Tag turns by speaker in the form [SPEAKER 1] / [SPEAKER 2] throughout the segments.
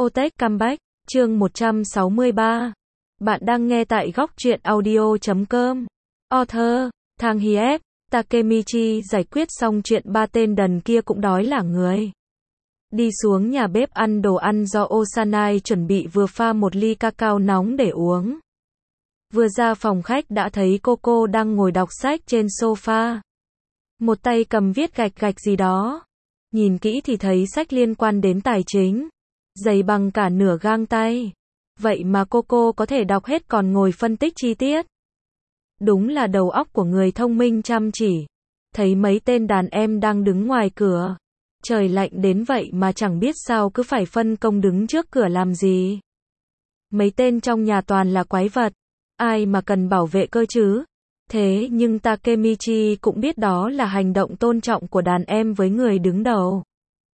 [SPEAKER 1] Otech Comeback, chương 163. Bạn đang nghe tại góc truyện audio.com. Author, Thang Hiep, Takemichi giải quyết xong chuyện ba tên đần kia cũng đói là người. Đi xuống nhà bếp ăn đồ ăn do Osanai chuẩn bị vừa pha một ly cacao nóng để uống. Vừa ra phòng khách đã thấy Coco đang ngồi đọc sách trên sofa. Một tay cầm viết gạch gạch gì đó. Nhìn kỹ thì thấy sách liên quan đến tài chính. Dày bằng cả nửa gang tay. Vậy mà Coco có thể đọc hết còn ngồi phân tích chi tiết. Đúng là đầu óc của người thông minh chăm chỉ. Thấy mấy tên đàn em đang đứng ngoài cửa. Trời lạnh đến vậy mà chẳng biết sao cứ phải phân công đứng trước cửa làm gì. Mấy tên trong nhà toàn là quái vật. Ai mà cần bảo vệ cơ chứ? Thế nhưng Takemichi cũng biết đó là hành động tôn trọng của đàn em với người đứng đầu.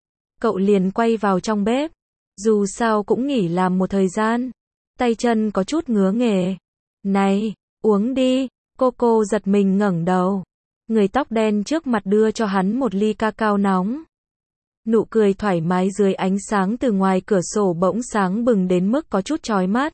[SPEAKER 1] Cậu liền quay vào trong bếp. Dù sao cũng nghỉ làm một thời gian. Tay chân có chút ngứa nghề. Này, uống đi. Coco giật mình ngẩng đầu. Người tóc đen trước mặt đưa cho hắn một ly cacao nóng. Nụ cười thoải mái dưới ánh sáng từ ngoài cửa sổ bỗng sáng bừng đến mức có chút chói mắt.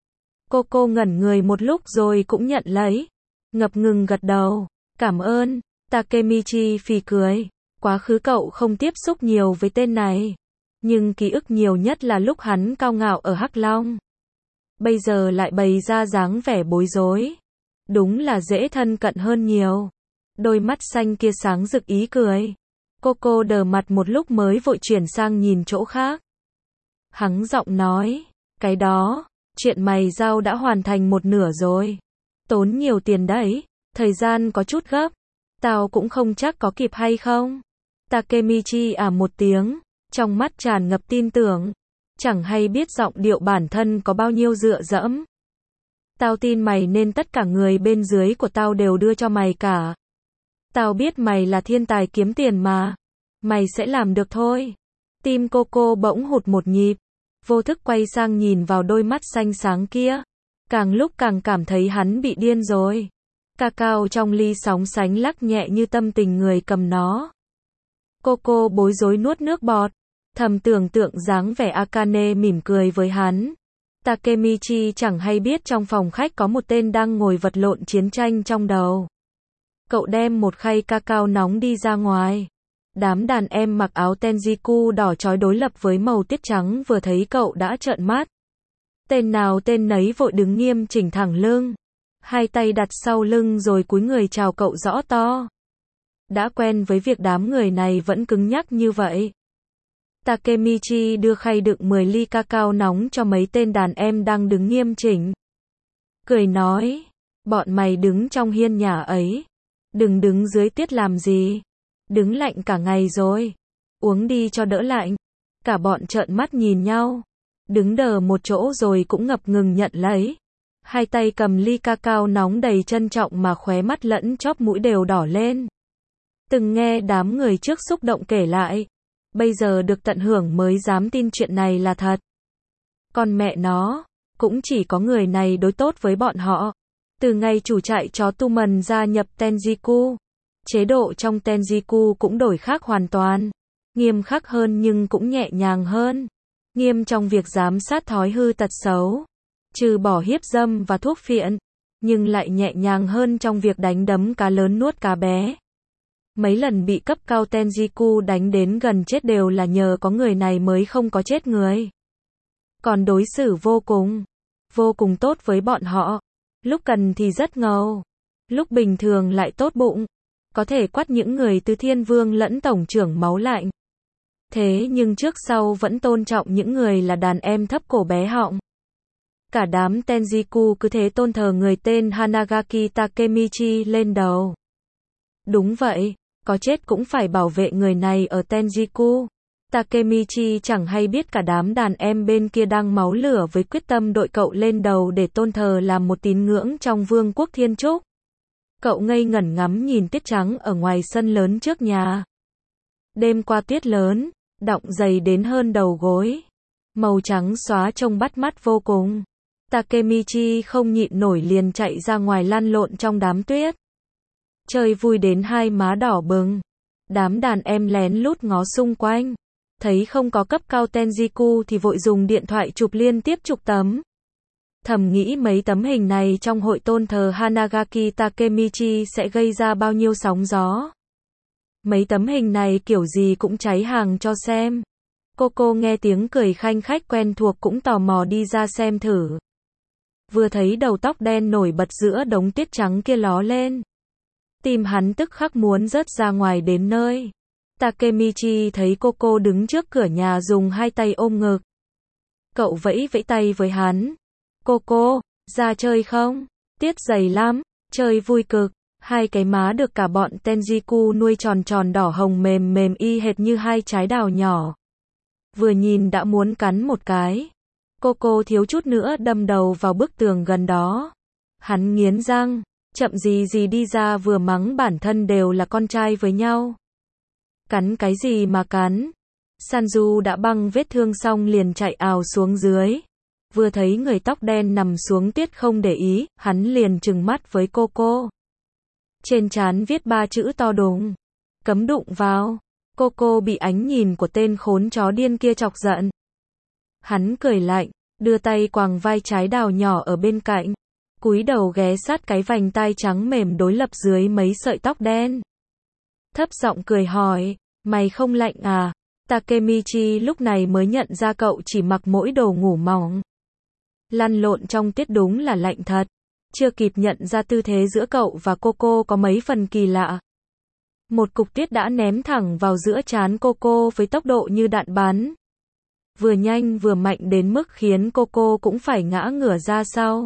[SPEAKER 1] Coco ngẩn người một lúc rồi cũng nhận lấy. Ngập ngừng gật đầu. Cảm ơn. Takemichi phì cười. Quá khứ cậu không tiếp xúc nhiều với tên này. Nhưng ký ức nhiều nhất là lúc hắn cao ngạo ở Hắc Long. Bây giờ lại bày ra dáng vẻ bối rối. Đúng là dễ thân cận hơn nhiều. Đôi mắt xanh kia sáng rực ý cười. Coco đờ mặt một lúc mới vội chuyển sang nhìn chỗ khác. Hắng giọng nói. Cái đó, chuyện mày giao đã hoàn thành một nửa rồi. Tốn nhiều tiền đấy. Thời gian có chút gấp. Tao cũng không chắc có kịp hay không. Takemichi một tiếng. Trong mắt tràn ngập tin tưởng. Chẳng hay biết giọng điệu bản thân có bao nhiêu dựa dẫm. Tao tin mày nên tất cả người bên dưới của tao đều đưa cho mày cả. Tao biết mày là thiên tài kiếm tiền mà. Mày sẽ làm được thôi. Tim Coco bỗng hụt một nhịp. Vô thức quay sang nhìn vào đôi mắt xanh sáng kia. Càng lúc càng cảm thấy hắn bị điên rồi. Cacao trong ly sóng sánh lắc nhẹ như tâm tình người cầm nó. Coco bối rối nuốt nước bọt. Thầm tưởng tượng dáng vẻ Akane mỉm cười với hắn. Takemichi chẳng hay biết trong phòng khách có một tên đang ngồi vật lộn chiến tranh trong đầu. Cậu đem một khay cacao nóng đi ra ngoài. Đám đàn em mặc áo Tenjiku đỏ chói đối lập với màu tiết trắng vừa thấy cậu đã trợn mắt. Tên nào tên nấy vội đứng nghiêm chỉnh thẳng lưng. Hai tay đặt sau lưng rồi cúi người chào cậu rõ to. Đã quen với việc đám người này vẫn cứng nhắc như vậy. Takemichi đưa khay đựng 10 ly cacao nóng cho mấy tên đàn em đang đứng nghiêm chỉnh. Cười nói, bọn mày đứng trong hiên nhà ấy. Đừng đứng dưới tiết làm gì. Đứng lạnh cả ngày rồi. Uống đi cho đỡ lạnh. Cả bọn trợn mắt nhìn nhau. Đứng đờ một chỗ rồi cũng ngập ngừng nhận lấy. Hai tay cầm ly cacao nóng đầy trân trọng mà khóe mắt lẫn chóp mũi đều đỏ lên. Từng nghe đám người trước xúc động kể lại. Bây giờ được tận hưởng mới dám tin chuyện này là thật. Còn mẹ nó, cũng chỉ có người này đối tốt với bọn họ. Từ ngày chủ trại chó Tumen gia nhập Tenjiku, chế độ trong Tenjiku cũng đổi khác hoàn toàn. Nghiêm khắc hơn nhưng cũng nhẹ nhàng hơn. Nghiêm trong việc giám sát thói hư tật xấu. Trừ bỏ hiếp dâm và thuốc phiện. Nhưng lại nhẹ nhàng hơn trong việc đánh đấm cá lớn nuốt cá bé. Mấy lần bị cấp cao Tenjiku đánh đến gần chết đều là nhờ có người này mới không có chết người. Còn đối xử vô cùng tốt với bọn họ. Lúc cần thì rất ngầu. Lúc bình thường lại tốt bụng. Có thể quát những người từ thiên vương lẫn tổng trưởng máu lạnh. Thế nhưng trước sau vẫn tôn trọng những người là đàn em thấp cổ bé họng. Cả đám Tenjiku cứ thế tôn thờ người tên Hanagaki Takemichi lên đầu. Đúng vậy, có chết cũng phải bảo vệ người này ở Tenjiku. Takemichi chẳng hay biết cả đám đàn em bên kia đang máu lửa với quyết tâm đội cậu lên đầu để tôn thờ làm một tín ngưỡng trong vương quốc thiên trúc. Cậu ngây ngẩn ngắm nhìn tuyết trắng ở ngoài sân lớn trước nhà. Đêm qua tuyết lớn, đọng dày đến hơn đầu gối. Màu trắng xóa trông bắt mắt vô cùng. Takemichi không nhịn nổi liền chạy ra ngoài lăn lộn trong đám tuyết. Chơi vui đến hai má đỏ bừng. Đám đàn em lén lút ngó xung quanh. Thấy không có cấp cao Tenjiku thì vội dùng điện thoại chụp liên tiếp chục tấm. Thầm nghĩ mấy tấm hình này trong hội tôn thờ Hanagaki Takemichi sẽ gây ra bao nhiêu sóng gió. Mấy tấm hình này kiểu gì cũng cháy hàng cho xem. Cô nghe tiếng cười khanh khách quen thuộc cũng tò mò đi ra xem thử. Vừa thấy đầu tóc đen nổi bật giữa đống tuyết trắng kia ló lên. Tim hắn tức khắc muốn rớt ra ngoài đến nơi. Takemichi thấy cô đứng trước cửa nhà dùng hai tay ôm ngực. Cậu vẫy vẫy tay với hắn. Cô, ra chơi không? Tiết dày lắm, chơi vui cực. Hai cái má được cả bọn Tenjiku nuôi tròn tròn đỏ hồng mềm mềm y hệt như hai trái đào nhỏ. Vừa nhìn đã muốn cắn một cái. Cô thiếu chút nữa đâm đầu vào bức tường gần đó. Hắn nghiến răng, chậm gì đi ra vừa mắng bản thân đều là con trai với nhau. Cắn cái gì mà cắn? Sanju đã băng vết thương xong liền chạy ào xuống dưới. Vừa thấy người tóc đen nằm xuống tuyết không để ý, hắn liền trừng mắt với cô. Trên trán viết 3 chữ to đùng. Cấm đụng vào. Cô bị ánh nhìn của tên khốn chó điên kia chọc giận. Hắn cười lạnh, đưa tay quàng vai trái đào nhỏ ở bên cạnh. Cúi đầu ghé sát cái vành tai trắng mềm đối lập dưới mấy sợi tóc đen. Thấp giọng cười hỏi, mày không lạnh à? Takemichi lúc này mới nhận ra cậu chỉ mặc mỗi đồ ngủ mỏng. Lăn lộn trong tuyết đúng là lạnh thật. Chưa kịp nhận ra tư thế giữa cậu và cô có mấy phần kỳ lạ. Một cục tuyết đã ném thẳng vào giữa trán cô với tốc độ như đạn bắn. Vừa nhanh vừa mạnh đến mức khiến cô cũng phải ngã ngửa ra sau.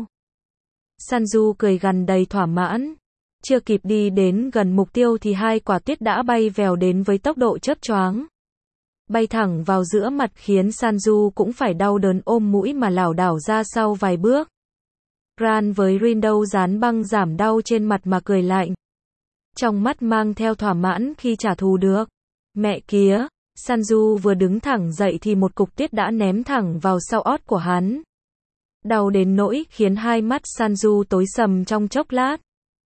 [SPEAKER 1] Sanju cười gằn đầy thỏa mãn. Chưa kịp đi đến gần mục tiêu thì hai quả tuyết đã bay vèo đến với tốc độ chớp choáng. Bay thẳng vào giữa mặt khiến Sanju cũng phải đau đớn ôm mũi mà lảo đảo ra sau vài bước. Ran với Rindo dán băng giảm đau trên mặt mà cười lạnh. Trong mắt mang theo thỏa mãn khi trả thù được. Mẹ kía, Sanju vừa đứng thẳng dậy thì một cục tuyết đã ném thẳng vào sau ót của hắn. Đau đến nỗi khiến hai mắt Sanju tối sầm trong chốc lát.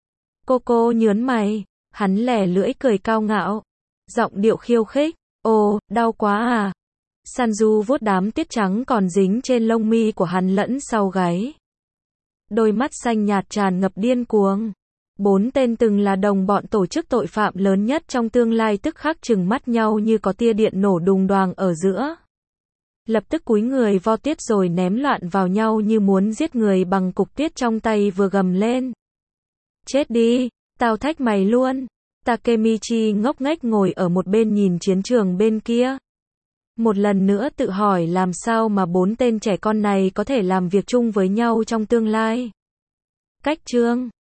[SPEAKER 1] Cô nhớn mày, hắn lẻ lưỡi cười cao ngạo. Giọng điệu khiêu khích, ồ, đau quá à. Sanju vuốt đám tuyết trắng còn dính trên lông mi của hắn lẫn sau gáy. Đôi mắt xanh nhạt tràn ngập điên cuồng. 4 tên từng là đồng bọn tổ chức tội phạm lớn nhất trong tương lai tức khắc trừng mắt nhau như có tia điện nổ đùng đoàng ở giữa. Lập tức cúi người vo tuyết rồi ném loạn vào nhau như muốn giết người bằng cục tuyết trong tay vừa gầm lên. Chết đi, tao thách mày luôn. Takemichi ngốc nghếch ngồi ở một bên nhìn chiến trường bên kia. Một lần nữa tự hỏi làm sao mà 4 tên trẻ con này có thể làm việc chung với nhau trong tương lai. Cách chương